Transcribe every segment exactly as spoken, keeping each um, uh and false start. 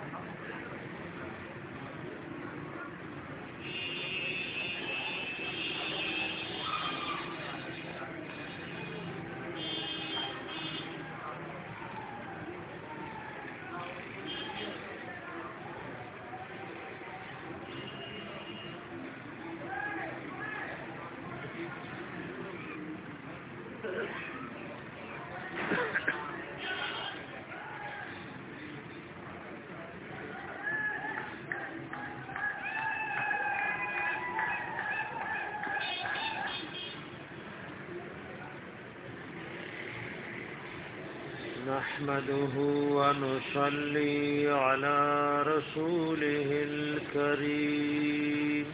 نحمده ونصلي على رسوله الكريم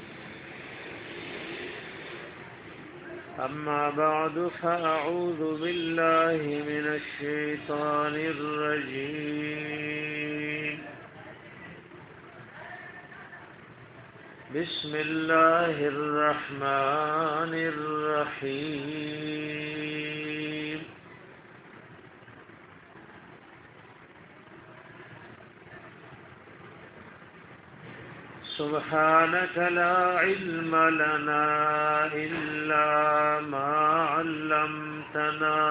أما بعد فأعوذ بالله من الشيطان الرجيم بسم الله الرحمن الرحيم سبحانك لا علم لنا إلا ما علمتنا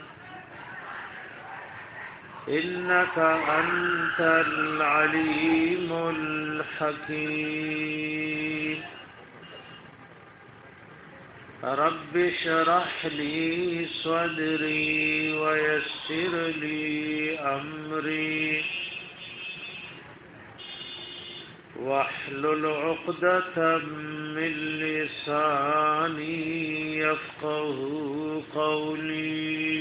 إنك أنت العليم الحكيم رب اشرح لي صدري ويسر لي أمري واحلل عقدة من لساني يفقه قولي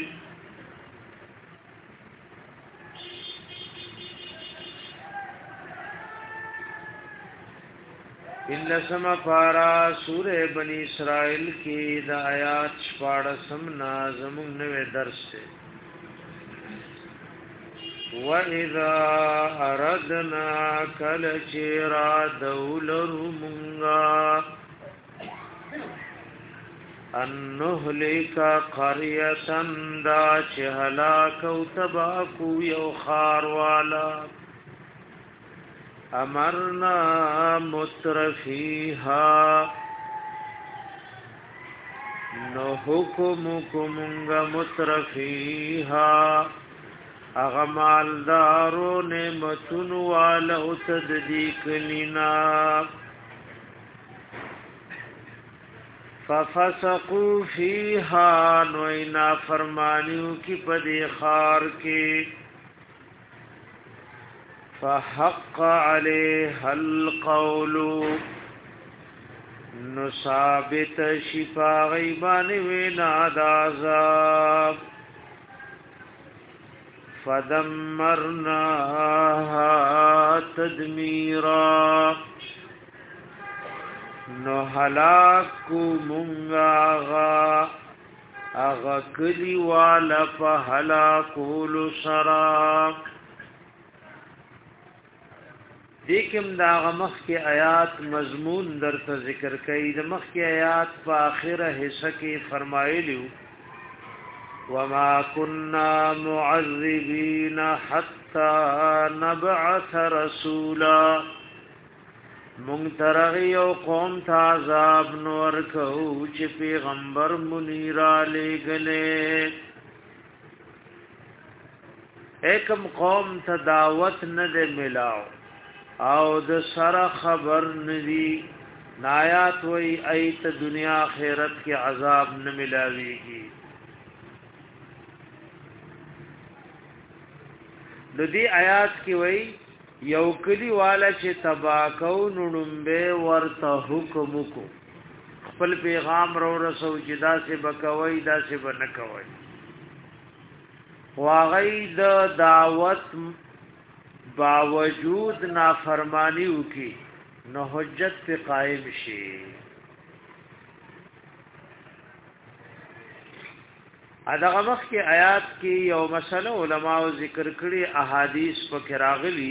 ان سما پارا سورہ بنی اسرائیل کی دا آیات شپاڑسم نازمون نوے درس سے وَإِذَا أَرَدْنَا كَلَچِرَا دَوْلَرُ مُنْغَا أَن نُهْلِكَ قَرْيَةً دَا چِهَلَاكَ وَتَبَاكُ يَوْخَارْ وَعَلَا أَمَرْنَا مُتْرَفِيهَا نُحُكُمُكُمُ مُتْرَفِيهَا اغمالدارو نعمتون والا تددیک لنا ففسقوا فیها نوینا فرمانیو کی پدی خار کے فحق علیها القول نصابت شفا غیبان وینا دازاب فدمرناها تدمیرا نو ہلاکو منگا آغا آغا کلی والا پا ہلاکول سرا دیکم دا آغا مخ کی آیات مضمون در تا ذکر کئی دا مخ کی آیات پا آخر حصہ کی فرمائی لیو وما كنا معذبين حتى نبعث رسولا منترغی او قوم تا عذاب نور کهو چه پیغمبر منیرا لے گلے ایکم قوم تا دعوت ند ملاو او د سر خبر ندی نایات وی ایت دنیا خیرت کے عذاب نملاوی گی د دې آیات کې وای یو کلی والا چې تباکو نړمبه ورته حکم کو خپل پیغام رو رسو جدا سے بکوي دا سے بنکوي واغی د دعوت باوجود نافرمانی وکي نو حجت په قائم شي اداغه وخت کې آیات کې یو مسله علماء ذکر کړي احادیث په راغلي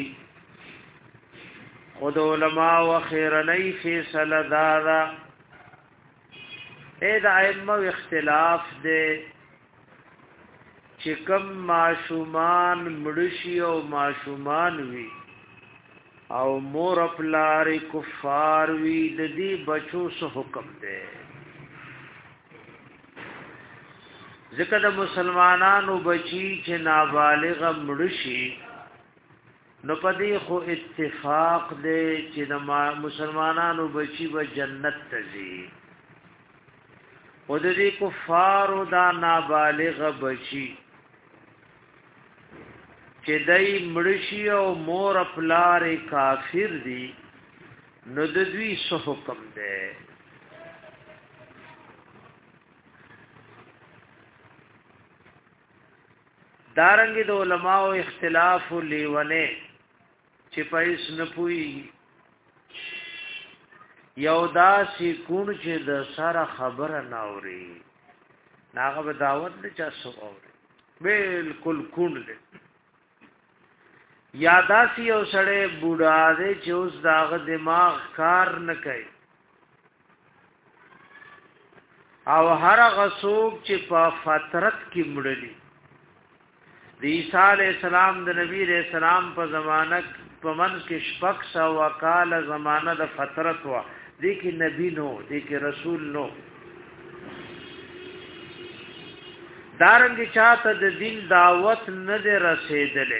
خود علماء و خیرنی فیصله دارا اې د ائمه اختلاف دې چې کوم معشومان مړشي او معشومان وي او مور پلار کفار وی د دې بچو سو حکم دی ځکه د مسلمانانو بچی چې نابالغ مړ شي نو پدې خو اتفاق دی چې د مسلمانانو بچی به جنت ته ځي او د دې کفارو دا نابالغ بچی چې دای مړشي او مور پلار کافر دي نو د دوی سو حکم دی دارنګ د علماء اختلاف لیونه چې پېس نه پوي یو داسې کون چې د سره خبره ناوري ناغه به دعوت نه چا سو اوري بالکل کون دی یاداسی او سړی بوډا دی چې اوس داغه دماغ کار نه کوي او هر غسوک چې په فطرت کې مړلی د عیسی علی السلام د نبی علیہ السلام په زمانہ په من کې شپږ سو وکاله زمانہ د فطرت وا دي کې نبی نو دي کې رسول نو دارنګ چاته د دین دعوت نه ده رسیدلې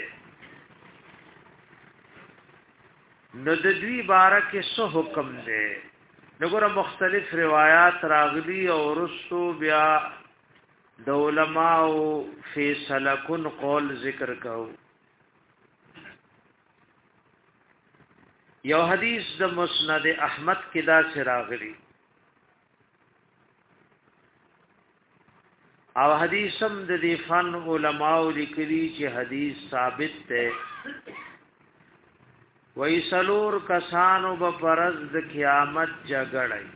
نو د دوی بارکه سو حکم ده نګوره مختلف روایت راغلي او رسو بیا د علماء فیصله کن قول ذکر کو یو حدیث د مسند احمد کې دا سراغلی او حدیثم د دی فن علماء لیکلي چې حدیث ثابت ده وای سلور کسانو به پرز د قیامت جګړای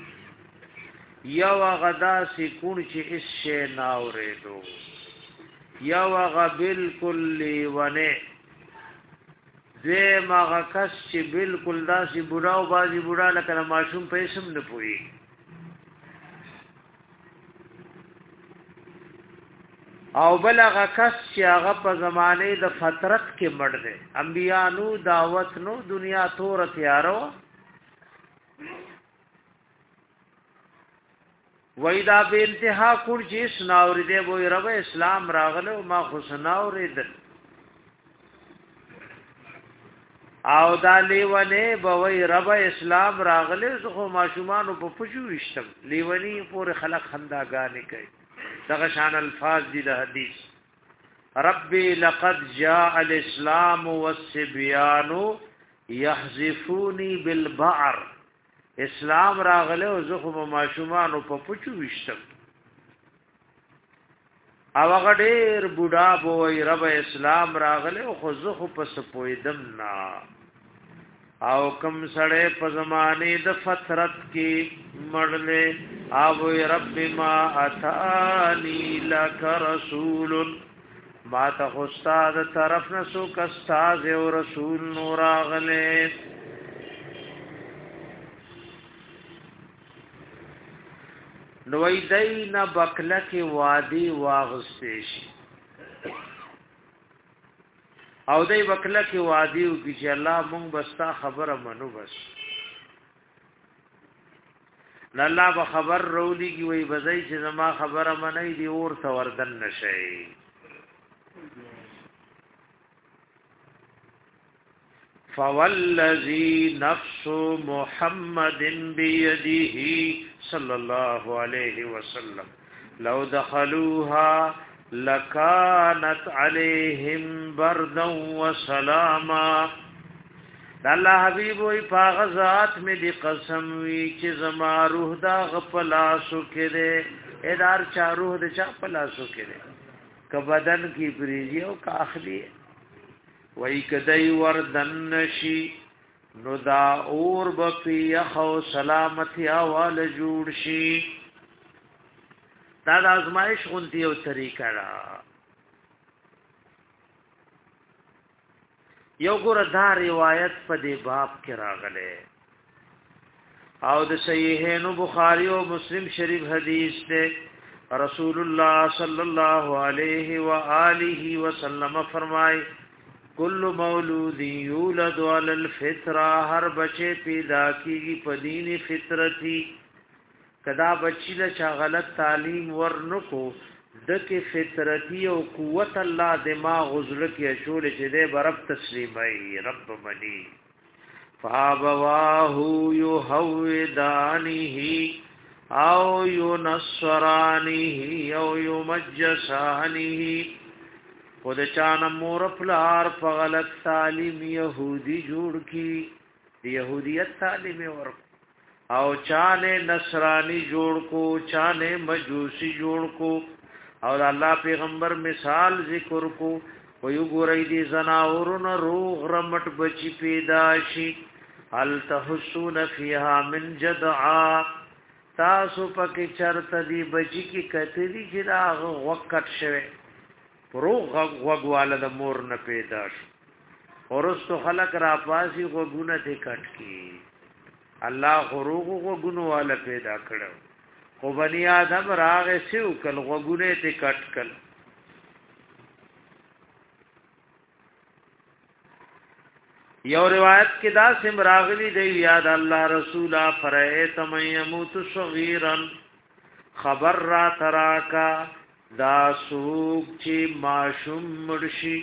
یو غدا سکون چې اس شی ناورې دو یو غ بالکل ونه دې ماغه کس چې بالکل داسې بوډا او بازي بوډا لکه ماشوم پیسم نه پوي او بلغه کس چې هغه په زمانه د فترت کې مړ دي انبیا نو دعوت نو دنیا تور تیارو وېدا به انتها کور چې سناور دې وې رب اسلام راغله ما خو سناور دې او دا لیونه به وې رب اسلام راغله زه ما شومان په پښو وشتم لیونی پورې خلق خنداګانې کوي دغه شان الفاظ دي د حدیث ربي لقد جاء الاسلام والصبيان يحذفوني بالبعر اسلام راغله او زه خو ماشومان په پچو وشتم او هغه ډېر بوډا بوې رب اسلام راغله خو زه خو په سپویدم نا او کم سړې په زمانه د فترت کې مړلې او رب ما اتانی لک رسول ما ته استاد طرف نسو کستاز او رسول نور اغله نوې دین بکله کې وادي واغستې شي او دای بکله کې وادي او چې الله مونږ بستا خبره منو بس الله به خبر رولی کی وای بزای چې زما خبره منای دی اور ثوردن نشي فوالذی نفس محمد بيده صلی الله علیه وسلم لو دخلوها لکانت علیہم بردا وسلاما الله حبیب وی پاغزات می دی قسم وی چې زما روح دا غپلاسو کړي ادار چا روح د چا پلاسو کړي ک بدن کی بریجی او کا اخلی وی کدی وردن نشی نو دا اور بپی یخو سلامتی آوال جوړ شي دا د ازمایش غونتی او طریقه را یو ګور دا روایت په دې باب کې راغله او د صحیحینو بخاری او مسلم شریف حدیث ده رسول الله صلی الله علیه و آله وسلم فرمای کل مولود یولد علی الفطره هر بچه پیدا کیږي په دین فطرتی کدا بچی له چا غلط تعلیم ورنکو دکه فطرتی او قوت الله دماغ غزل کې شول چې دې برب تسلیمای رب منی فابواه یهودانه او ینصرانه او یمجسانه خود چانه مور پلار په غلط تعلیم يهودي جوړ کی يهوديت تعلیم ور او چانه نصرانی جوړ کو چانه مجوسی جوړ کو او الله پیغمبر مثال ذکر کو ویو ګورې دي زناورن روغ رمټ بچی پیدا شي هل تحسون فیها من جدعا تاسو پکې چرته دی بچی کی کتلی چې دا وقت شوه روغ غوغواله د مور نه پیدا شو ورستو خلق را پاسي غوګونه ته کټ کی الله غروغ غوګونو والا پیدا کړو خو بنی آدم راغه سیو کل غوګونه ته کټ کل یو روایت کې دا سم راغلی دی یاد الله رسولا فرایت من يموت صغيرا خبر را تراکا دا سوق چې ماشوم مرشي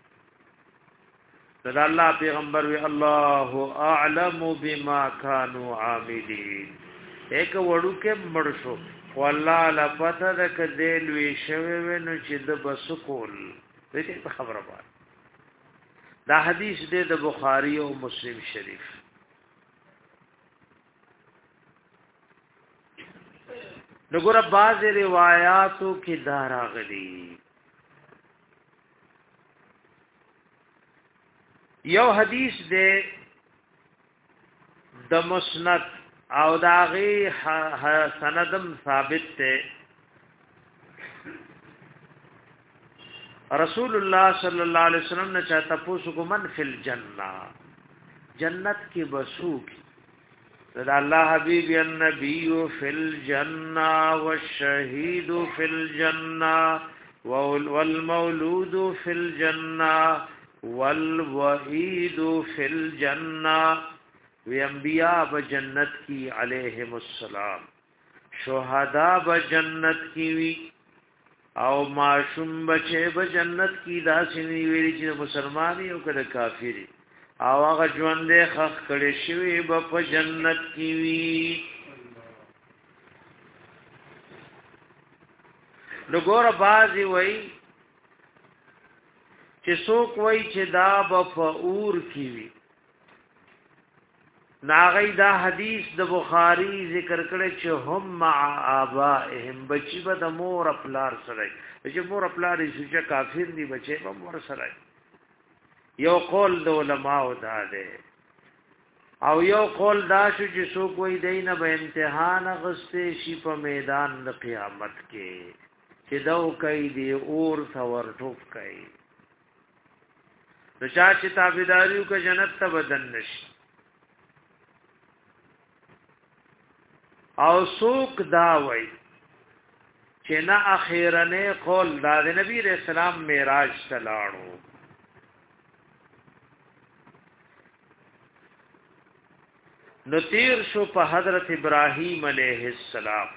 دا الله پیغمبر وی الله اعلم بما كانوا عاملين ایک وړو کې مرشو والله لا پته د کدل وی شوی ونو چې د بس کول دې خبره وای دا حدیث دې د بخاری او مسلم شریف نګور بعض روایتو کې دا راغلي یو حدیث دې د مسند او داغي سندم ثابت ته رسول الله صلی الله علیه وسلم نے چاہتا پوچھو کو من فی الجنہ جنت کی بسوک دا اللہ حبیب النبی فی الجنہ والشہید فی الجنہ والمولود فی الجنہ والوحید فی الجنہ وی انبیاء بجنت کی علیہم السلام شہداء بجنت کی وی او معشوم بچے بجنت کی دا سنی ویلی چې مسلمانی او کله کافری او هغه ژوند خخ کړي شوی په جنت کی وی لګور بازي وای چې څوک وای چې دا په اور کی وی ناغی دا حدیث د بخاری ذکر کړي چې هم مع آبائهم بچی به د مور خپلار سره چې مور خپلار یې کافر دي بچي به مور سره یو قول د علماء دا ده او یو قول دا شو چې څوک وای دینه به امتحان غسته شي په میدان د قیامت کې چې داو کوي دی اور ثور ټوک کوي د چا چې تابعداریو کې جنت ته بدن نشي او سوک دا وای چې نه اخیرنه قول دا د نبی رسول الله معراج تلاړو نو تیر شو په حضرت ابراهیم علیه السلام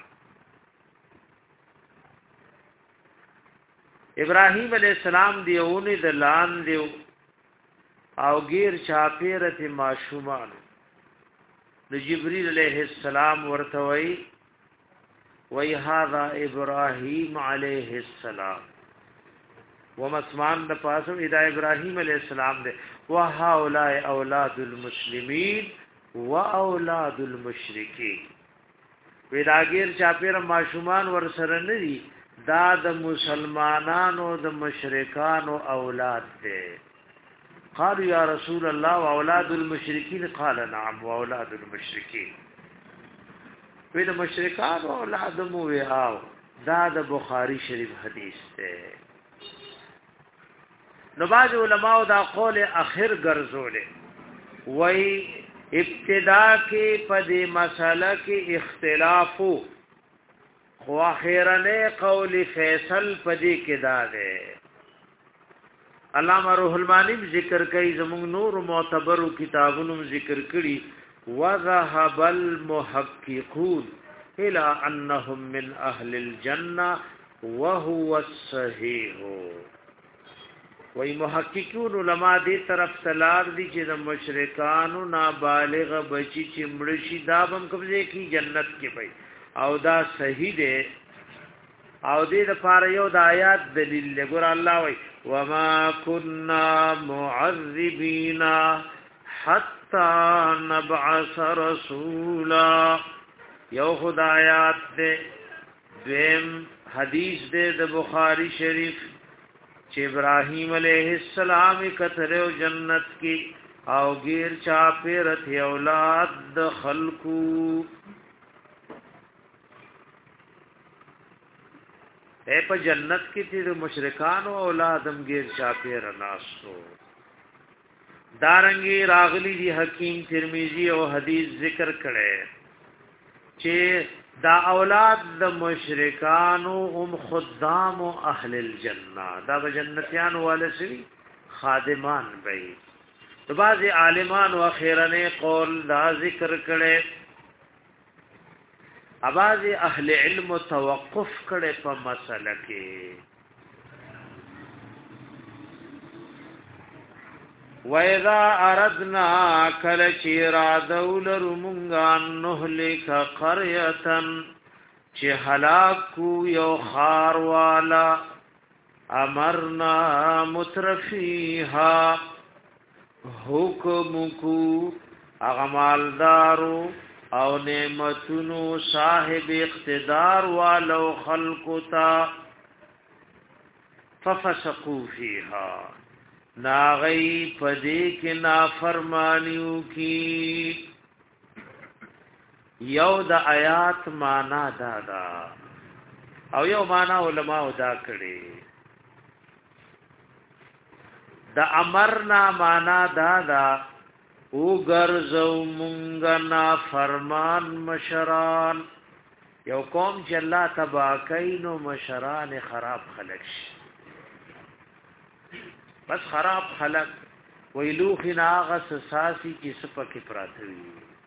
ابراهیم علیہ السلام دیونه د لان دیو او غیر چاپیرت معشومان د جبريل علیہ السلام ورته وی وی هذا ابراهیم علیہ السلام ومسمان د پاسو ادا ابراهیم علیہ السلام دے وهؤلاء اولاد المسلمین واولاد المشرکین وداګیر چاپیر معشومان ور سره ندي دا د مسلمانانو د مشرکانو اولاد دي قالوا یا رسول الله واولاد المشرکین قال نعم واولاد المشرکین وې د مشرکان او اولاد مو ویاو دا د بخاری شریف حدیث ده نو باج علماء دا قول اخر ګرځولې وای ابتدا کې په دې مسله کې اختلاف خو اخرنه قول فیصل په دې کې دا ده علامه روح المانی ذکر کوي زموږ نور معتبر کتابونو ذکر کړي وذهب المحققون الى انهم من اهل الجنه وهو الصحيح. وای محققون علما دې طرف تلار دي چې د مشرکانو نابالغ بچی چې مړ شي دا هم قبضه کی جنت کې وي او دا صحیح دی او دې د پاره یو د آیات دلیل لګور الله وای وما كنا معذبين حتى نبعث رسولا. یو خدایات دې دیم حدیث دې د بخاری شریف چې ابراهیم علیہ السلام کتره جنت کی او غیر چا پیرت اولاد د خلقو اے په جنت کې چې مشرکان او اولادم غیر چا پیر ناسو. دارنګي راغلی دی حکیم ترمذی او حدیث ذکر کړي چې دا اولاد د مشرکانو هم خدام او اهل الجنه دا به جنتیان والسوي خادمان وي. د بعض عالمان او اخیرنه قول دا ذکر کړي اباظ اهل علم توقف کړي په مسله کې وَإِذَا أَرَدْنَا كَلَ چِرَادَوْ لَرُمُنْغَانْ نُهْلِكَ قَرْيَةً چِ حَلَاكُ یو خاروالا امرنا مترفیها حکمکو اغمالدارو او نعمتونو صاحب اقتدار والو خلقتا ففسقو فیها ناغی پدی کی نافرمانیو کی. یو د آیات معنا دادا او یو معنا علماء دا کړي د امرنا معنا دادا او ګرځو مونږ نافرمان مشران یو قوم چې الله تبا کینو مشران خراب خلق شي بس خراب خلق ویلو خناغس ساسی کی سپک پراتوی.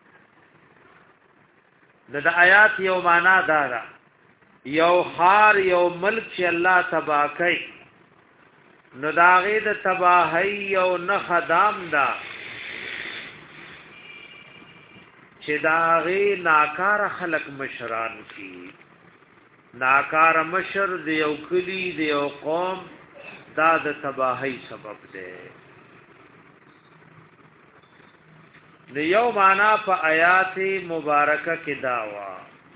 د آیات یو معنا دارا یو خار یو ملک چې الله تبا کوي نو داغه د تباہی یو نه خدام دا چې داغه ناکار خلق مشران کی ناکار مشر دی یو کلی دی یو قوم دا د تباہی سبب ده. د یو معنا په آیات مبارکه کې داوا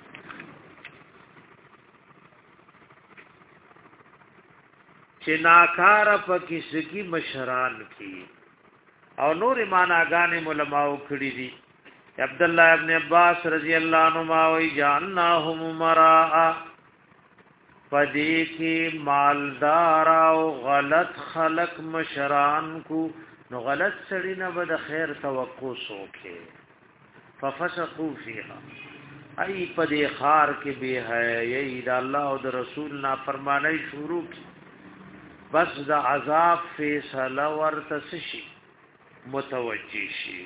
چې ناکار په کیسه کې مشران کی او نور معناګانې علماء کړي دي. عبد الله ابن عباس رضی الله عنهما وی جانهم مراء پدې کې مالدار او غلط خلق مشران کو نو غلط سړی نه بد خیر توقع سوکه ففسقوا فيها ای پدې خار کې به ہے ای دا الله او د رسول نا فرمانای شروع کی بس دا عذاب فیصله ورته شي متوجی شي.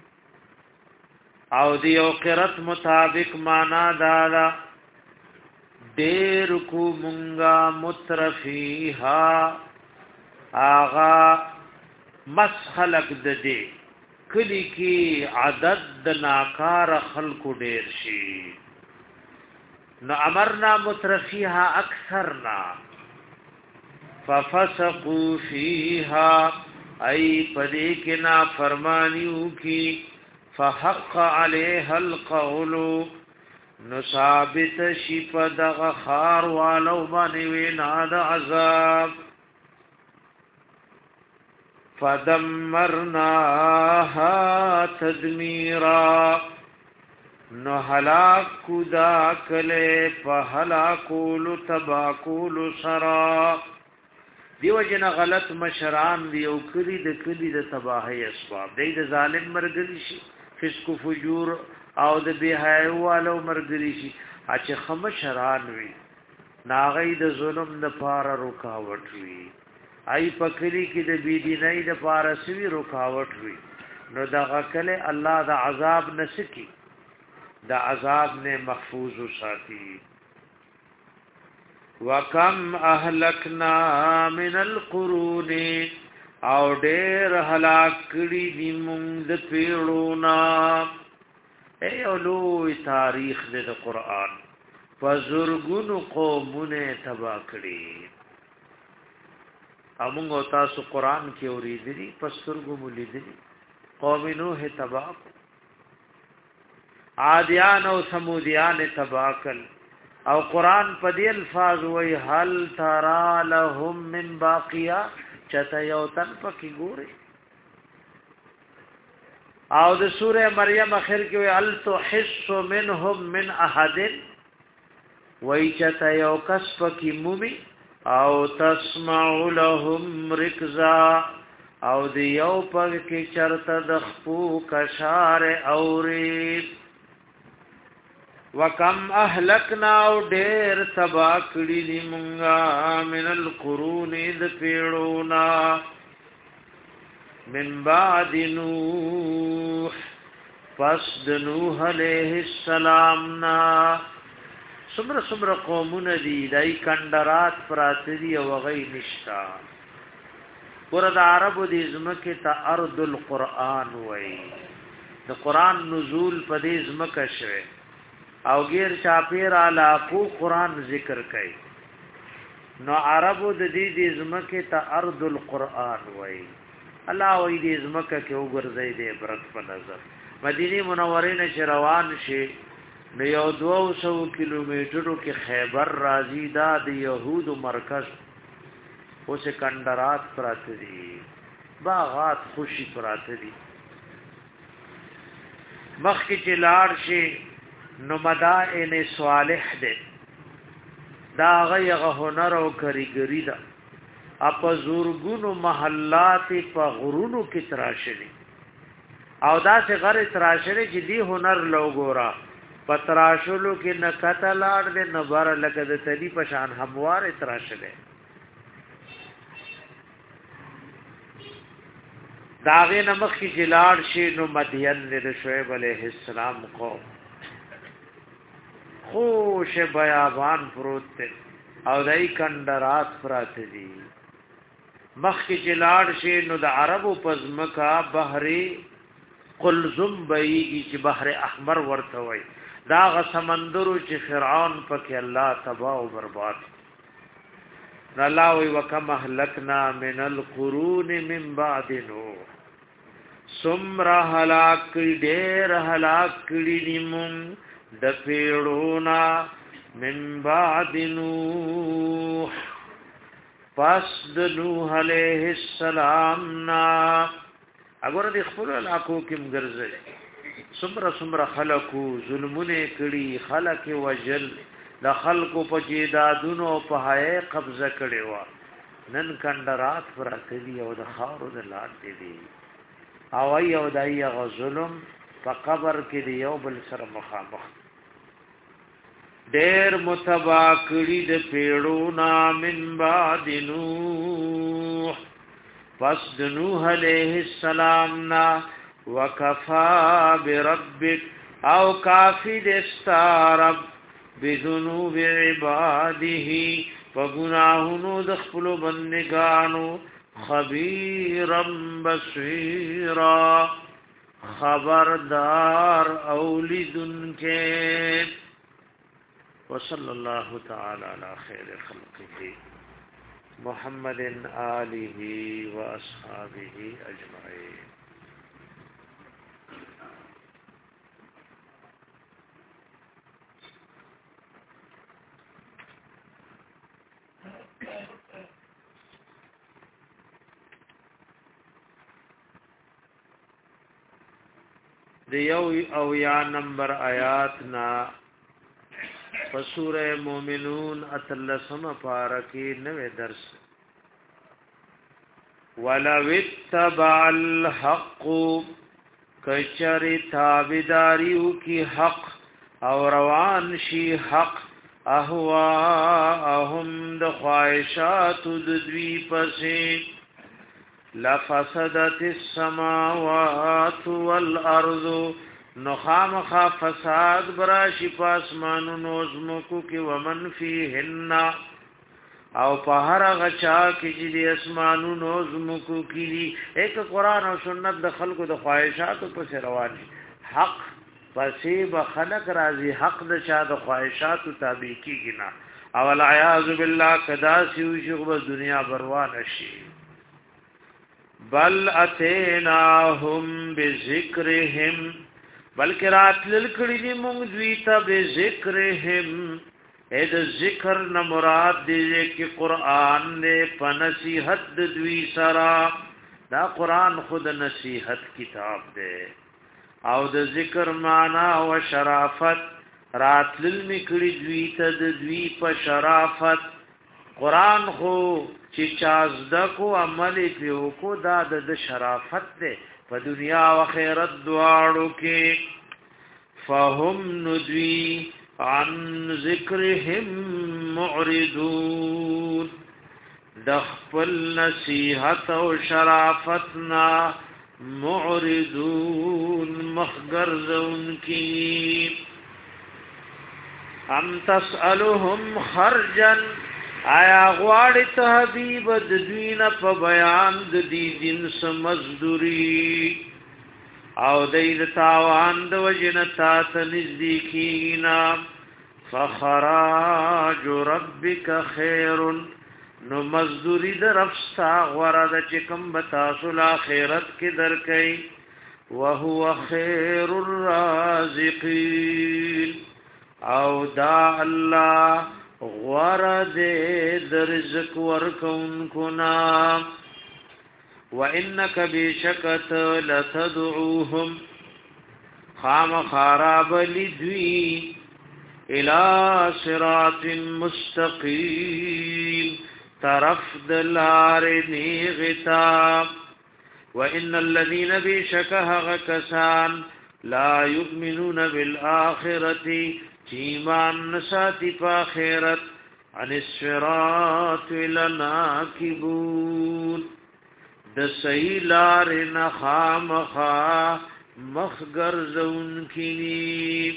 او دی او قرت مطابق معنا دادا دیر کو منگا مترفیها آغا مسخلق ددے کلی کی عدد د ناکار خلق دیر شی نو امرنا مترفیها اکثرنا ففسقوا فیها ای پدے کے نا فرمانیو کی فحق علیها القول نو ثابت شي په دغه خار والو باندې وینا د عذاب فدمرناها تدمیرا نو هلاک کودا کله په هلاکول تباکول سرا دیو جن غلط مشران دیو کلی د کلی د تباہی اسباب دی د ظالم مرګلی شي فسق فجور او د بهای والو مرګلی شي چې خمشران وي ناغې د ظلم د پار رکاوټ وي ای پکلی کې د بی دینۍ د پارسوي رکاوټ وي نو دا غکله الله د عذاب نسکی د عذاب نه محفوظ ساتي وکم اهلکنا من القرون او ډېر هلاک کړي دي موږ د پیړونا ای اولوی تاریخ د قرآن فزرګونو قومونه تبا کړي امونږ تاسو قرآن کې اوریدلی پسترګو مولیدلی قوم نوح تبا عادیان او سمودیان تبا کړ او قرآن په دې الفاظ وی هل ترى لهم من باقیا چته یو تن پکې ګوري او د سوره مریم اخر کې وی ال تحس منهم من احد وی چته یو کس پکې مومي او تسمع لهم رکزا او دی یو پکې چرته د خپو کشار اوري وکم اهلکنا او ډیر تبا کړي دي مونږه من القرون د پیړونا من بعد نوح پس د نوح علیہ السلام نا سمره سمره قومونه دي دای کندرات پراتری او غي نشتا ورته عربو دي زمکه ته ارض القرآن وای د قرآن نزول په دې زمکه شوه او غیر چاپیر علاقو قرآن ذکر کوي نو عربو د دې د زمکه ته ارض القرآن وای الله وای دې زمکه کې وګرځي دې برت په نظر مدینه منوره نه روان شي نو یو دوه سو کیلومترو کې خیبر راځي دا د يهودو مرکز اوس کندرات پراته دي باغات خوشي پراته دي مخکې چې لاړ شي نو مدائن صالح ده دا غیغه هنر او کریګری ده اپ زورګونو محلات په غرونو کې تراشلي او دا څه غره تراشلي چې دی هنر لوګورا پتراشلو کې نه کتلاړ دې نه بار لکه د تلی په شان هموار تراشلې داغه نمخ کې جلاړ شي نو مدین د شعیب علیہ السلام کو خوش بیابان پروت ته او دای کندرات پرات دي مخ کې جلاړ شي نو د عربو پزمکا بحری قلزم بېږي چې بحر احمر ورته وای دا غ سمندرو چې فرعون پکې الله تباہ او برباد الله وی وکم اهلکنا من القرون من بعد نوح سمرا هلاک ډېر هلاک کړي نیمون د پیړونا من بعد نوح پس د نوح علیہ السلام نا اگر د خپل علاقو کې مګرځي سمرا سمرا خلقو ظلمونه کړي خلق وجل د خلقو په جیدادونو په هي قبضه کړي وا نن کندرات پراتلی او د خاورو د لاندې دي او ایو دای غ ظلم په قبر کې دی یو بل سره مخامخ ډېر متبا کړي د پیړونا من بعد نوح پس د نوح علیہ السلام نا وکفا بربک او کافی دستارب بذنوب عباده فگناهنو دخپل بندگانو خبیرم بصیرا خبردار اولیدن کے وصلی اللہ تعالی علی خیر خلقه محمد آلہ و اصحابہ اجمعین دیو او یا نمبر آیات نا فسورہ مومنون اتلسم پارکی نوے درس وَلَوِ اتَّبَعَ الْحَقُّ کچری تابداریو کی حق او روان شی حق اهواهم د خواهشات د دوی پسې لفسدت السماوات والارض نخامخ فساد براشی پاسمانونو زمکو کی ومن فیهن او په هر غچا کې چې د اسمانونو زمکو کې دي ایک قرآن او سنت د خلقو د خواهشاتو پسې روان دي حق پسې به خلق راضي حق د چا د خواهشاتو تابع کیږي نه او العیاذ بالله کدا سیو شغب دنیا بروان شي بل اتیناهم بذکرهم بلکې راتلل کړي دي موږ دوی ته بذکرهم اې د ذکر نه مراد دې کې قران دې په نصیحت د دوی سره دا قران خود نصیحت کتاب دی او د ذکر معنا او شرافت راتلل میکړي دوی ته د دوی په شرافت قران خو چې چازده کو عمل پیو کو دا د شرافت دی په دنیا او آخرت دواړو کې فهم ندوی عن ذکرهم معرضون دخل نصیحت او شرافتنا معرضون مخگرزون کی ام تسألهم خرجا آیا غواړی ته حبیب د دوی نه په بیان د دې جنس مزدوری او دید تاوان د وجنتا تنزدیکینا فخراج ربک خیر نو مزدوری در افستا غورد چکم بتاسل آخرت کی درکی وهو خیر الرازقین او دا اللہ غورد در رزق ورکون کنا وَإِنَّكَ بِشَكَتَ لَتَدْعُوهُمْ خام خراب لدوی الى صراط مستقیم طرف دلار نیغتا وَإِنَّ الَّذِينَ بِشَكَهَغَ كَسَان لَا يُؤْمِنُونَ بِالْآخِرَةِ چیمان نساتی پا خیرت عن الصراط لناکبون د صحیح لار نه خامخا مخگر زون کینی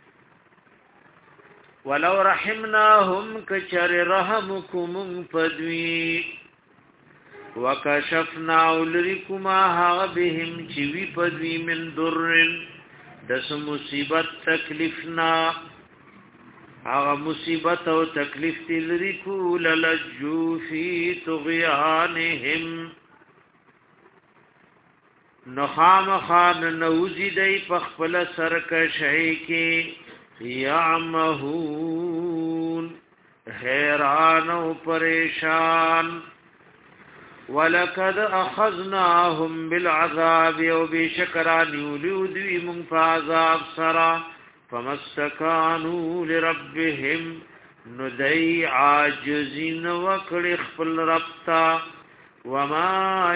ولو رحمناهم کچر رحمکم پدوی وکشفنا لرکما ها بهم چوی پدوی من درن دس مصیبت تکلیفنا هغه مصیبت او تکلیف تلریکو للجو فی طغیانهم نخام خان نوزی دی پخپل سرکشی کی یعمهون حیران و پریشان ولقد اخذناهم بالعذاب او بشکران یولودوی من فعذاب سرا فمستکانو لربهم ندی عاجزین وکڑ خپل ربتا وما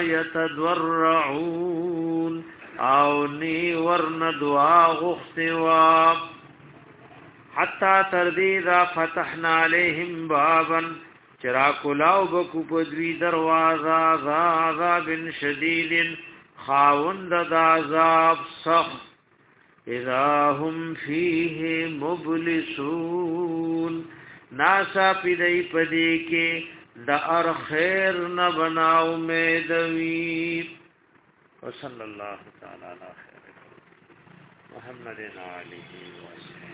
يتضرعون او نی ورن دعا غختوا حتا تردیدا فتحنا عليهم بابا چراکلاو بکو پدوی دروازا عذاب شدید خاوند عذاب سخت اذا هم فيه مبلسون ناسا پیدای پدی کې د ار خیر نه بنا امید وی وصلی الله تعالی علی خیر محمد علیه وسلم.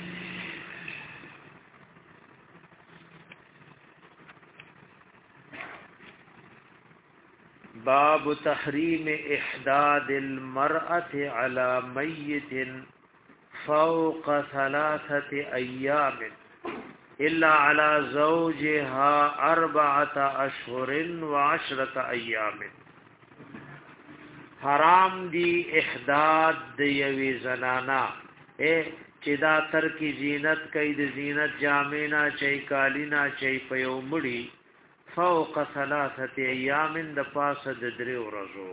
باب تحریم احداد المرأة على میت فوق ثلاثة ایام الا على زوجها اربعة اشهر وعشرة ایام. حرام دی احداد دی یوی زنانا اے چدا تر کی زینت کئی دی زینت جامعنا چای کالینا چای پیو مڑی فوق ثلاثه ایام د پاس د درې ورځو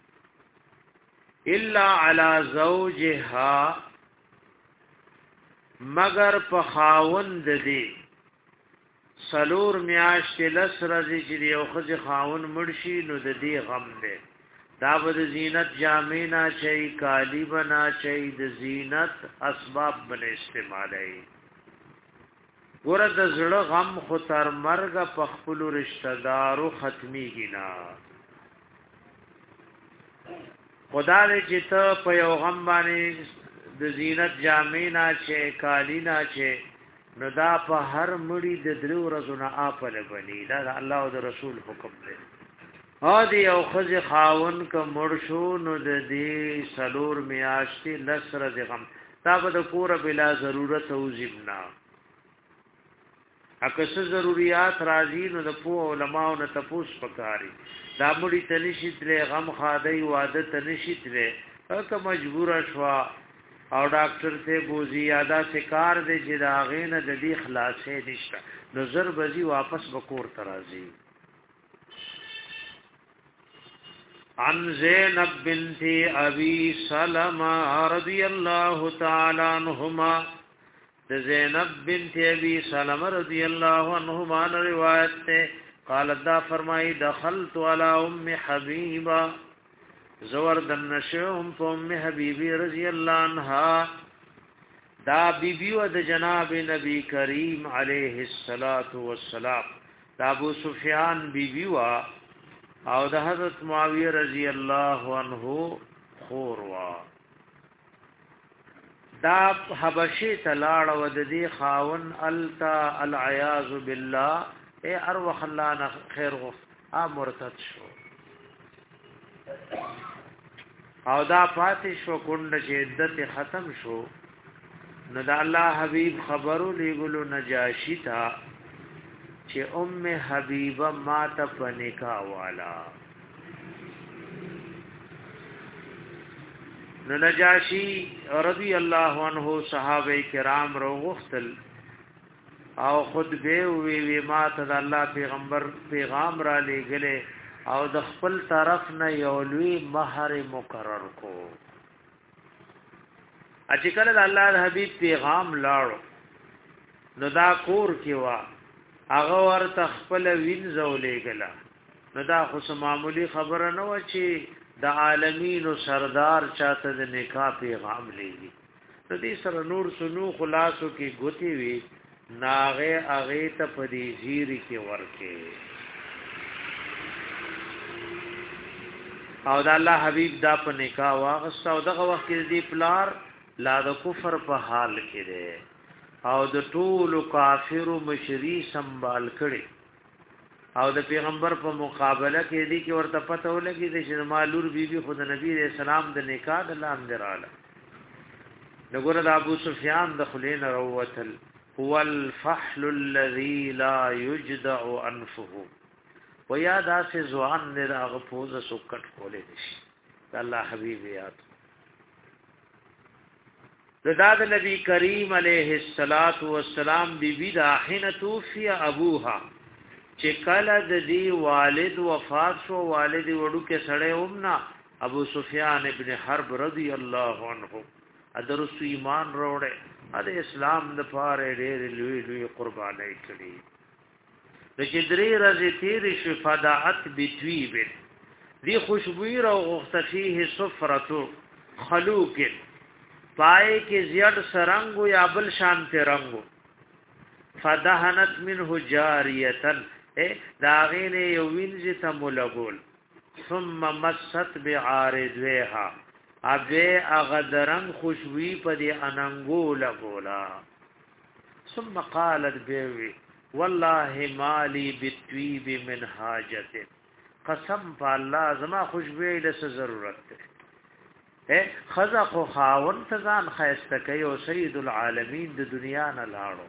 الا على زوجها مگر په خاوند دی سلور میاشت لس رضی چې یو خځه خاون مرشي نو د دې غم دی دا بد زینت جامې نه چي کالی بنا چي د زینت اسباب بل استعمالي ګوره د زړه غم خو تر مرګ په خپل رشتہ دارو ختمي گینا خدا دې چې ته په یو غم باندې د زینت جامې نه چي کالی نه چي نو دا په هر مړي د درو ورځو نه اپل بني دا الله او د رسول حکم دی ا دی او خز خاون ک مرشو نو د دې سلور میاشتي لسر د غم تا به کور بلا ضرورت او زبنا اکه ضرورت راځي نو د پو علماء نو تپوس پکاري دا مړي تنشیت له غم خادای واده تنشیت له که مجبور شوا او ډاکټر ته بوزي یادا سکار دې چې دا غینه د دې خلاصې نشته نظر بزي واپس بکور ترازي عن زینب بنت ابي سلمہ رضی الله تعالی عنہما زینب بنت ابي سلمہ رضی الله عنہما روایت ته قالت دا فرمائی دخلت على ام حبیبہ زور دنشهم ام حبیبی رضی الله عنها دا بیبی و د جناب نبی کریم علیہ الصلات والسلام دا ابو سفیان بیبی و او د حضرت معاویه رضی الله عنه خور وا دا حبشی تلاړ و د دې خاون التا العیاذ بالله اے ارواح الله خیر غف ا مرتد شو او دا فاتح شو کند چې عدت ختم شو نو دا الله حبیب خبرو لګلو نجاشی تا چې ام حبیبه مات پنکا والا نو نجاشی رضی الله عنه صحابه کرام رو غختل او خود به وی وی مات د الله پیغمبر پیغام را لګله او د خپل طرف نه یو لوی مہر مقرر کو اجکل د الله د حبیب پیغام لاړو نو دا کور کې وا هغه ورته خپل وینځو لګلا نو دا خو معمولی خبره نه و چې د عالمین او سردار چاته د نکاح پیغام لګي نو دې سره نور سنو خلاصو کې ګوتی وی ناغه اغه ته پدې زیری کې ورکه او د الله حبیب دا په نکاح واغسته او دغه وخت کې دې پلار لا د کفر په حال کې ده او د ټول کافر مشری سنبال کړي او د پیغمبر په مقابله کې دي کې ورته پته ولګي چې مالور بیبي خود نبی رسول سلام د نکاح د لاندراله دغه د ابو سفیان د خلین روتل هو الفحل الذي لا يجدع انفه ويا داس زوان نه هغه پوز سکټ کولې شي الله حبيب یاد داد نبی کریم علیہ الصلات والسلام بی بی دا حين توفی ابوها چې کله د دې والد وفات شو والد وړو کې سړی ومنا ابو سفیان ابن حرب رضی الله عنه ادرس ایمان وروړي د اسلام د پاره ډېر لوی لوی قرباني کړي د چدري رضی تیر شفاعت بتویب دی خوشبوئی را غختفیه صفرتو خلوق پای کې زیاد سرنګو یا بل شانت رنگو فدهنت منه جاریتن اے داغین یو وینځ ته ملګول ثم مست بعارضها ابه اغدرن خوشبوئی په دې اننګو لګولا ثم قالت بيوي والله مالي بالطيب من حاجته قسم په الله زما خوشبوئی له ضرورت ده اے خزا خو خاون تزان خیسته کوي او سید العالمین د دنیا نه لاړو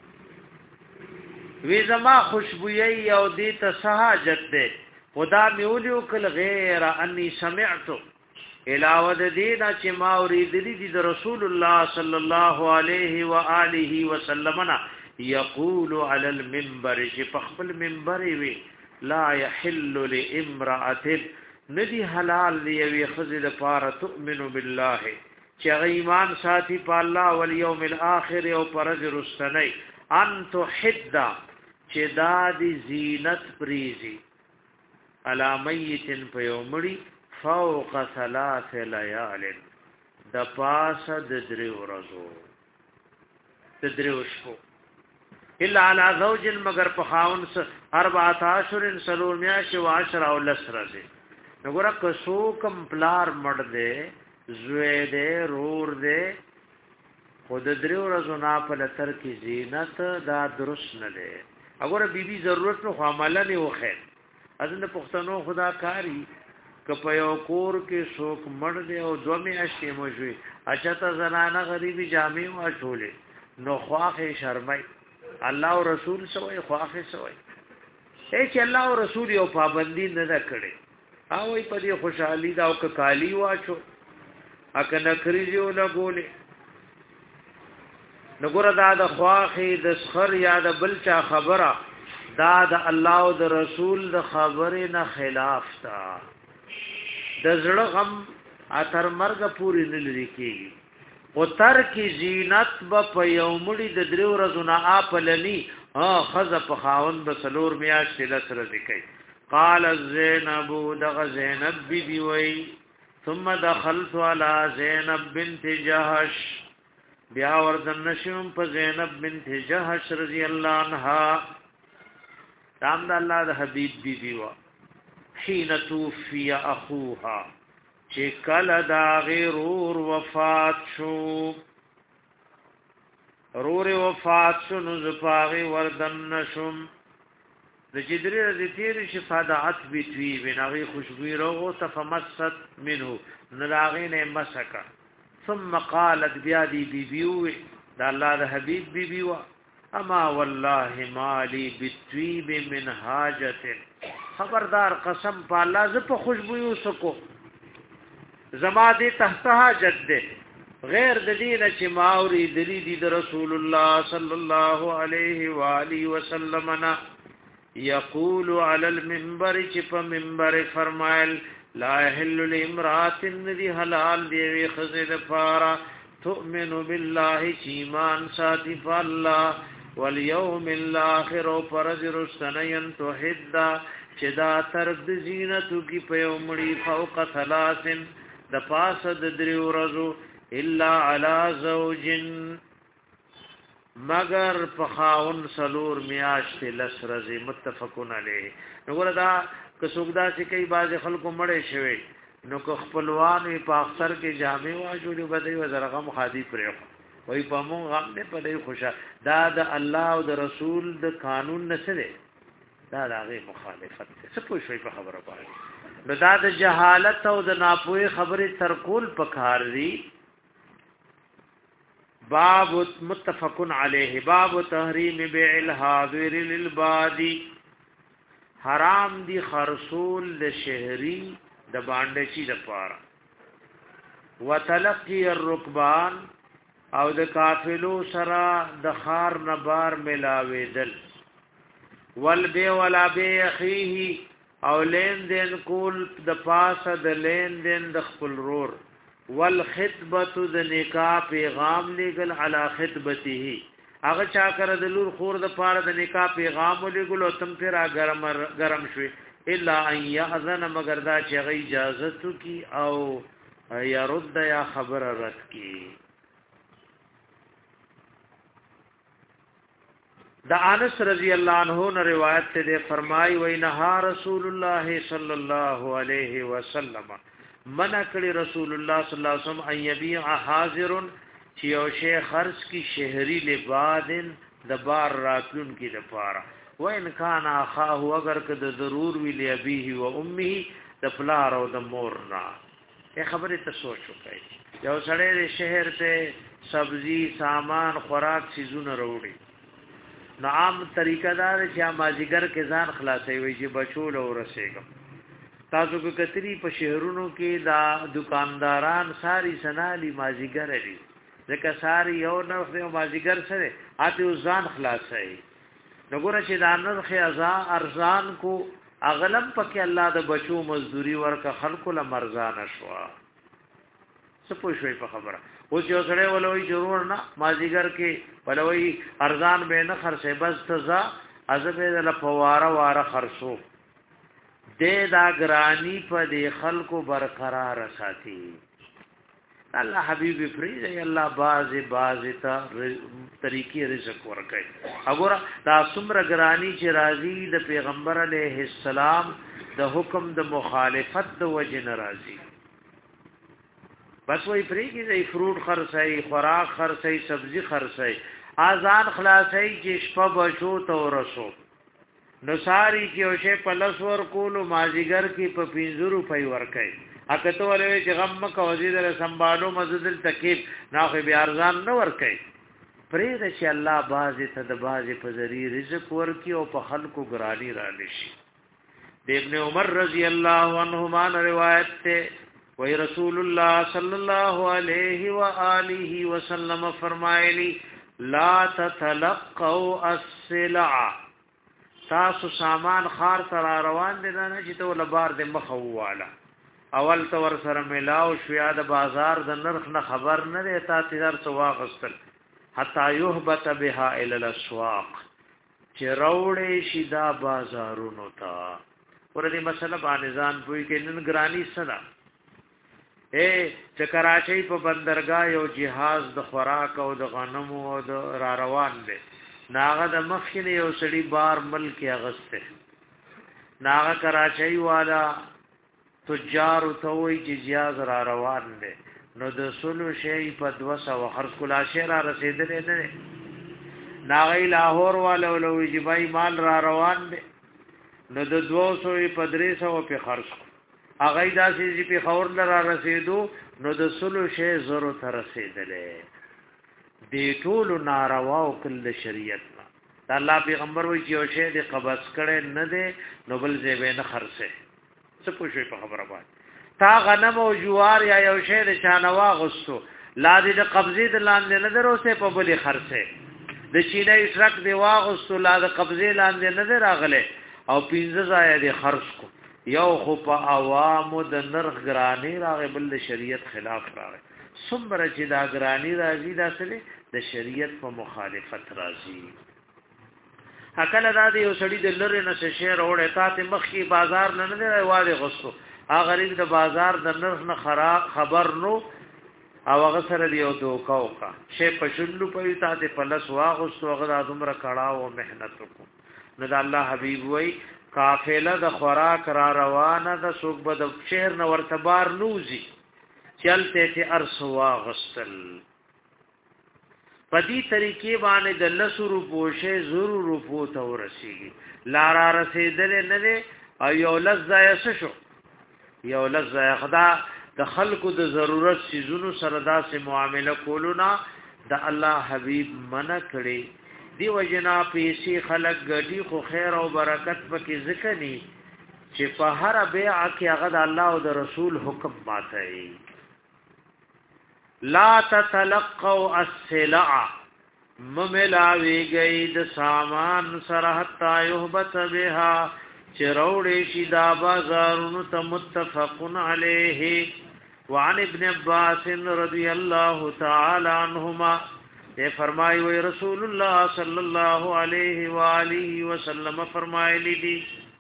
وی زما خوشبوئی او دې ته سہاجت ده خدا میولیو کل غیر انی سمعتو علاوه د دې چې ما اوریدلی دي د رسول الله صلی الله علیه و آله وسلم یقول علی المنبر چې په خپل منبر وی لا يحل لامرأه ندی حلال دی وی خزل پار تؤمن بالله چې ایمان ساتي په الله او یوم الاخر او پرز رستنی ان تحد چې دا دی زینت پریزی علی میت په یومړي فوق ثلاث لیال د پاس د درې ورځو د درې شپو الا علی زوج مگر په خاون اربعه اشهر سلور میاش و عشر او لسرزه نګور که سو کمپلار مړ دے زوی دے رور دے خود درې ورځو نه په لتر کې زینت دا درست نه ده اگر بیبي ضرورت نو عمله نه وخه اذن پښتنو خدا کاری ک په یو کور کې څوک مړ دی او دوه میاشتې موجوي اچته زنانه غریبي جامې واچولې نو خواخه شرمای الله او رسول سوې خواخه سوې اې چې الله او رسول یو پابندي نه کړي او په دې خوشحالي دا او ک کالی واچو اک نکریو لګولې نګور دا د خواخه د سخر یا د بلچا خبره دا د الله او د رسول د خبره نه خلاف تا د زړه غم اتر مرګ پوری نه لري کیږي او تر کی زینت به په یومړي د درو ورځو نه اپلنی ها خز په خاون به سلور میاشتې لسره ذکر قال زینب دغ زینب بی بی وی ثم دخلت على زینب بنت جهش بیا وردن نشم په زینب بنت جهش رضی الله عنها رام د الله د حبیب بی بی وا حين توفي اخوها چې کله دا غیرور وفات شو رور وفات شو نو زپاغي وردن نشم د جدري رضی تیر شفاعت بیتوی بناغي خوشبوئی رو تفمست منه نراغي نه مسکا ثم قالت بیادی بی بیوی دا اللہ دا حبیب بی بیوا اما والله مالی بتویب من حاجت خبردار قسم پا اللہ زپ خوشبویو سکو زما دی تحت حاجت دے غیر ددین چی ماوری دلی دی دا رسول اللہ صلی اللہ علیہ وآلہ وسلمنا یقول علی المنبر چی پا منبر فرمائل لا يحل لامرات الذي حلال دی خزید پارا تؤمن بالله ایمان ساتي فالله واليوم الاخر فرز رستنين تحد چدا ترد زینتو کی پیومړي فوق ثلاث د پاس د دریو رزو الا على زوج مگر فخاون سلور میاشت لسرز متفقون علیه نو دا که سوګدا چې کوي باز خلکو مړې شوی نو که خپلوان په اختر کې جامع واجوړي بده وزرغه مخادي پرې وای په مون غم نه پدې خوشا دا د الله او د رسول د قانون نسره دا دغه مخالفت څه پوه شوي په خبره باندې نو دا د جهالت او د ناپوهي خبره ترکول پکار دي باب متفقن علیه باب تحریم بیع الحاضر للبادی حرام دی خرصول د شهری د باندې چی د پاره وتلقي الركبان او د قافلو سره د خار نبار ملاویدل والبيع ولا بيع اخيه او لین دین کول د پاسه د لین دین د خپل رور والخطبه د نکاح پیغام لګل علی خطبته هغه چا کړ د لور خور د پاره د نکاح پیغام لګل او تم پیرا ګرم ګرم شوي الا ان یاذن مگر دا چې غي اجازه کی او يرد یا خبر رد کی دا انس رضی الله عنه نے روایت ته فرمای وای نه رسول الله صلی الله علیه وسلم منع کړي رسول الله صلی الله علیه وسلم ان یبيع حاضر چې یو شی خرج کی شهری لبادن د بار راتلون کی د پاره و ان کان اخاه اگر که د ضرور وی لابيه و امه د پلار او د مور نه ای خبره ته سوچ وکړئ یو سړی د شهر ته سبزی سامان خوراک چیزونه وروړي نو عام طریقه دار چې مازیګر کې ځان خلاصوي وي چې بچول او رسېګم تاسو کو کتری په شهرونو کې دا دکانداران ساری سنالي مازیګر لري ځکه ساری یو نرخ دی مازیګر سره اته ځان خلاصي وګوره چې دا نرخ ازان ارزان کو اغلب پکې الله د بچو مزدوري ورکه خلکو له مرزان شوا څه پوه شوي په خبره. اوس یو سړی ولوي ضرور نه مازیګر کې ولوي ارزان به نه خرڅه بس تزا ازبه د فواره واره خرڅو دې دا ګرانی په دې خلکو برقرار ساتي. الله حبیب فریض الله باز باز تا طریقې رزق ورکړي. وګوره دا څومره ګرانی چې راضي د پیغمبر علیه السلام د حکم د مخالفت د وجه ناراضي. بس وای فریږي د فروټ خرڅي خوراک خرڅي سبزي خرڅي آزان خلاصي چې شپه بشو ته ورسو نو ساری کې او شه پلس ور کولو مازیګر کې په پنځه روپۍ ورکړي. اګه ته ولې چې غم کا وزیر سنبالو مسجد التکیب نه خو بیا ارزان نه ورکړي. پرې چې الله باز ته د باز په ذریعہ رزق ورکي او په خلکو ګرانی را لشي. د ابن عمر رضی الله عنهما روایت ته وی رسول الله صلی الله علیه و آله وسلم فرمایلی لا تتلقوا السلع. تاسو سامان خار تر روان دي نه چې ته ول بار د مخواله اول تو ور سره ملاو شو یا د بازار د نرخ نه خبر نه دی تا تیار څو واغستل حتا یهبت بها الى الاسواق چې روړې شي دا بازارونو ته. ورته مسله باندې ځان پوي کې نن ګرانی سره اے چې کراچۍ په بندرګاه یو جهاز د خوراک او د غنمو او د را روان دي ناغه د مخکې یو سړي بار ملک اغسته ناغه کراچۍ والا تجار ته وی چې جهاز را روان دي نو د سلو شی په دو سو خرڅ کلا شی را رسیدلې نه ناغه لاهور والا ولوي چې بای مال را روان دي نو د دو سو په درې سو په خرڅ اغه داسې چې په خور لرا رسیدو نو د سلو شی زرو ته رسیدلې. دی ټول ناروا او کله شریعت نه د الله پیغمبر وی چې او شی د قبض کړي نه دی نو بل ځای به نه خرڅه. څه پوښي په خبره باندې تا غنم او جوار یا یو شی د چانوا غستو لا دې د قبضې د لاندې نه دروسه په بلی خرڅه د چینه ټرک دی واغستو لا د قبضې لاندې نه راغله او پینځه ځای دی خرڅ کو یو خو په عوامو د نرخ ګرانی راغی بل د شریعت خلاف راغی. څومره چې دا ګرانی راځي دا سره د شریعت په مخالفت راځي. هکله دا دی یو سړی د لری نه شهر وړه تا ته مخکي بازار نه نه واده غوستو هغه غریب د بازار د نرخ نه خراب خبر نو او هغه سره دی یو دوکا وکا شی په شلو په تا ته پلس واغستو هغه د عمره کړه او مهنت وکړو. نو د الله حبیب وای قافله د خوراک را روانه د سوق بد شهر نو ورتبار نوزي چلته ته ارسوا غسل پدی طریقې باندې د لسرو پوشه ضرور رفو ته ورسیږي. لارا رسیدل نه دی او یو لزای شو یو لزای خدا د خلقو د ضرورت سيزونو سره داسې معامله کولو نه د الله حبيب منع کړي. دی وجنا پیسې خلق ګډي خو خیر او برکت پکې ذکر ني چې په هر بیع کې هغه د الله او د رسول حکم ماتای. لا تتلقوا السلع مملاوی گئی د سامان سره حتا یهبت بها چروړې شي دا بازارونو ته متفقن علیه. وعن ابن عباس رضی الله تعالی عنهما یہ فرمائی وی رسول اللہ صلی اللہ علیہ وآلہ وسلم فرمائلی دی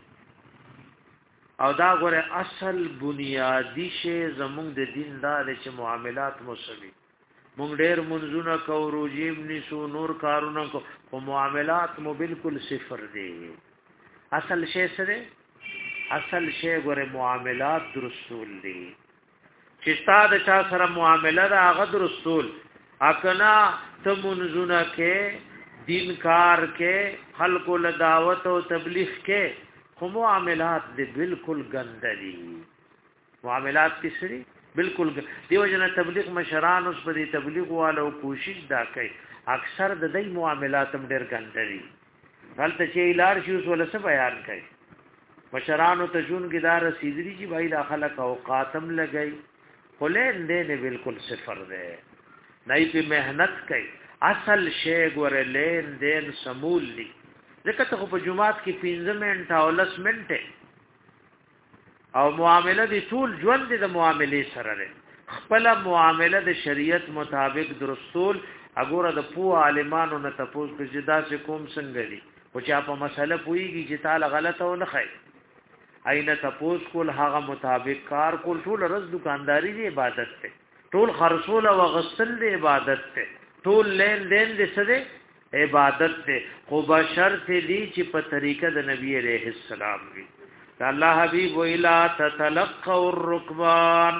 او دا غره اصل بنیادی شی زمونږ د دین دا چې معاملات مسوي مونږ ډېر منځونه کو روجیم نشو نور کارونه کو او معاملات مو بالکل صفر دي. اصل شی سره اصل شی غره معاملات درستول دي چې ستاسو چا سره معامله دا غد رسول اکنا تمنزونه کې دین کار کې خلق له دعوت او تبلیغ کې خو معاملات دې بالکل ګندري معاملات کسري بالکل دیو جن تبلیغ مشران اوس په دې تبلیغ والو کوشش دا کوي اکثر د دې معاملات هم ډېر ګندري غلطه چې لار شي اوس ولسه بیان کوي مشرانو ته جون کې دار رسیدري چې بھائی داخله کا اوقاتم لګي خلین دې بالکل صفر ده نئی پی محنت کئی اصل شی گوره لین دین سمول لی ذکر تا خوب جماعت کی پینز منٹ او لس منٹ او معاملہ دی طول جون دی دا معاملی سر رے خپل معامله د شریعت مطابق درستول اګوره د پو عالمانو نه تاسو کې جدا سے کوم څنګه دي او چې په مسله پويږي چې تعالی غلطه و نه خای اينه تاسو کول هغه مطابق کار کول ټول رز دکانداری دی عبادت ته ټول خرصول او غسل دی عبادت ته ټول لین دین دې څه دی عبادت ته خو بشر ته دی چې په طریقه د نبی عليه السلام وی الله حبيب ویلا تتلقوا الركبان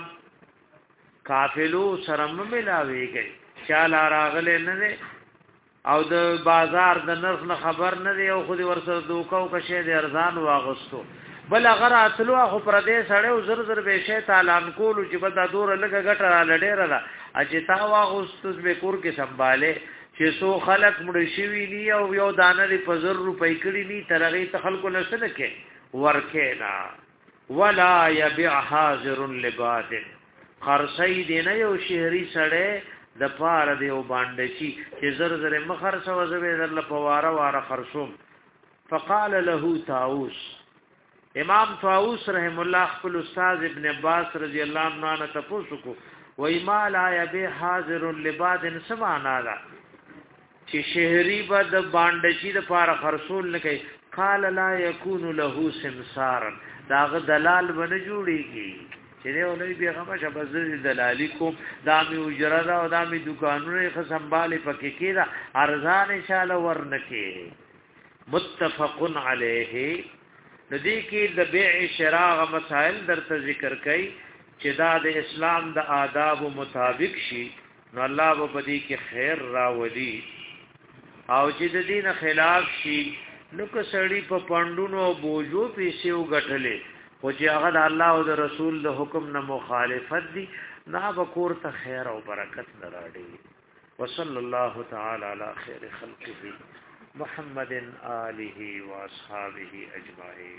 قافلو سرم ملاويږي چاله راغله نه او د بازار د نرخ نه خبر نه دی او خو دې ورسره دوکاو کشه دې ارزان واغستو بل هغه اتلو خو پر دې سړیو زر زر به شی تعالی کول چې بدا دور لګه غټه را لډېره را اجتا واغستو به کور کې سنباله چې سو خلق مړ شي ني او یو دانه په زر روپۍ کړي ني ترغه ته خلکو نسنه کې ورکینا ولا يبيع حاضر لباد خرسي دینه یو شهري سړی د پاره دیو باندې چی چې زر زر مخر سو زبې در لپاره واره خرصوم فقال له طاووس امام طاووس رحم الله خپل استاد ابن عباس رضی الله عنه تاسو کو وای ما لا يبيع حاضر لباد سمعنا لا چې شهري بد باندې چی د پاره خرصول نه کوي قال لا يكون له سمسار داغه دلال ونه جوړيږي چې دی ولې به هغه شبزه دلالی کوم دامي اجره دا او دامي دکانونه خو سنبالي پکې کېدا ارزان ان شاء الله ورنکه متفق علیه ندی کې د بیع شراء مسائل درته ذکر کړي چې دا د اسلام د آداب مطابق شي نو الله په دې کې خیر راولي او چې د دین خلاف شي نو که سړی په پندونو بوجو پیسې وګټلې او چې هغه د الله او د رسول د حکم نه مخالفت دي نه بکور ته خیر او برکت نه راړي وصلی الله تعالی علی خیر خلقه محمد آله و اصحابہ اجمعین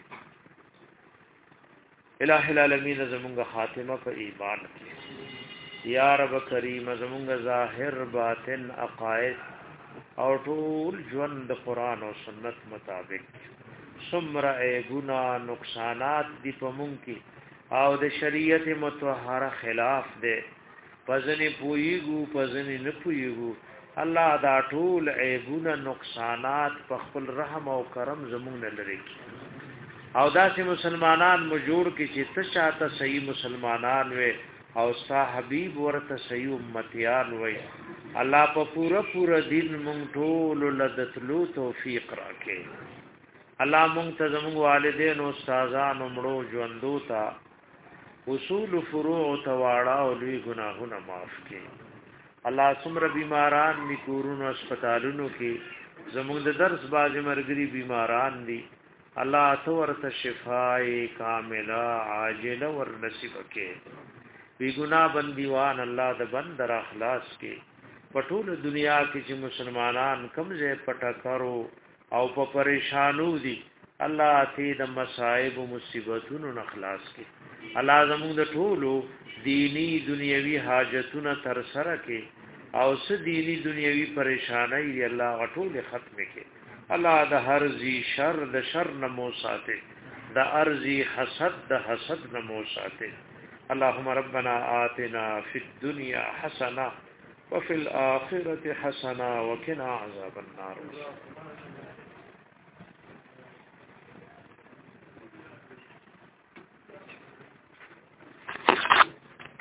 الہ العالمین زمونږ خاتمه په ایمان کې یا رب کریم زمونږ ظاهر باطن عقاید او ټول ژوند د قران او سنت مطابق سمره ګنا نقصانات دی پمون کی او د شریعت متطهره خلاف ده پزنی پویګو پزنی نه پویګو الله دا ټول عیبونه نقصانات په خپل رحم او کرم زمون نه لري او داسې مسلمانان مو جوړ کی چې تشاته صحیح مسلمانان وي او صاحب حبیب ورته صحیح امتیان وي الله په پورا پورا دین مونږ ټول لدتلو توفیق راکړي الله مونږ ته زموږ والدین او استادان مړو ژوندو ته اصول فروع تواړه او لوی ګناهونه معاف کړي الله څومره بیماران دي کورونو هسپتالونو کې زموږ د درس باز مرګري بیماران دي الله تو ورته شفای کامله عاجله ور نصیب کړي بی ګناه بندیوان الله د بندر اخلاص کې پټول دنیا کې چې مسلمانان کمزه پټا کرو او په پریشانو دي الله ته د مصائب او مصیبتونو نخلاص کې الله زموږ د ټولو دینی دنیوي حاجتونو تر سره کې او س دینی دنیوي پریشانای الله غټول ختم کې الله د هر ذی شر د شر نمو ساته د ارزي حسد د حسد نمو ساته اللهم ربنا آتنا في الدنيا حسنه وفي الآخرة حسنه وقنا عذاب النار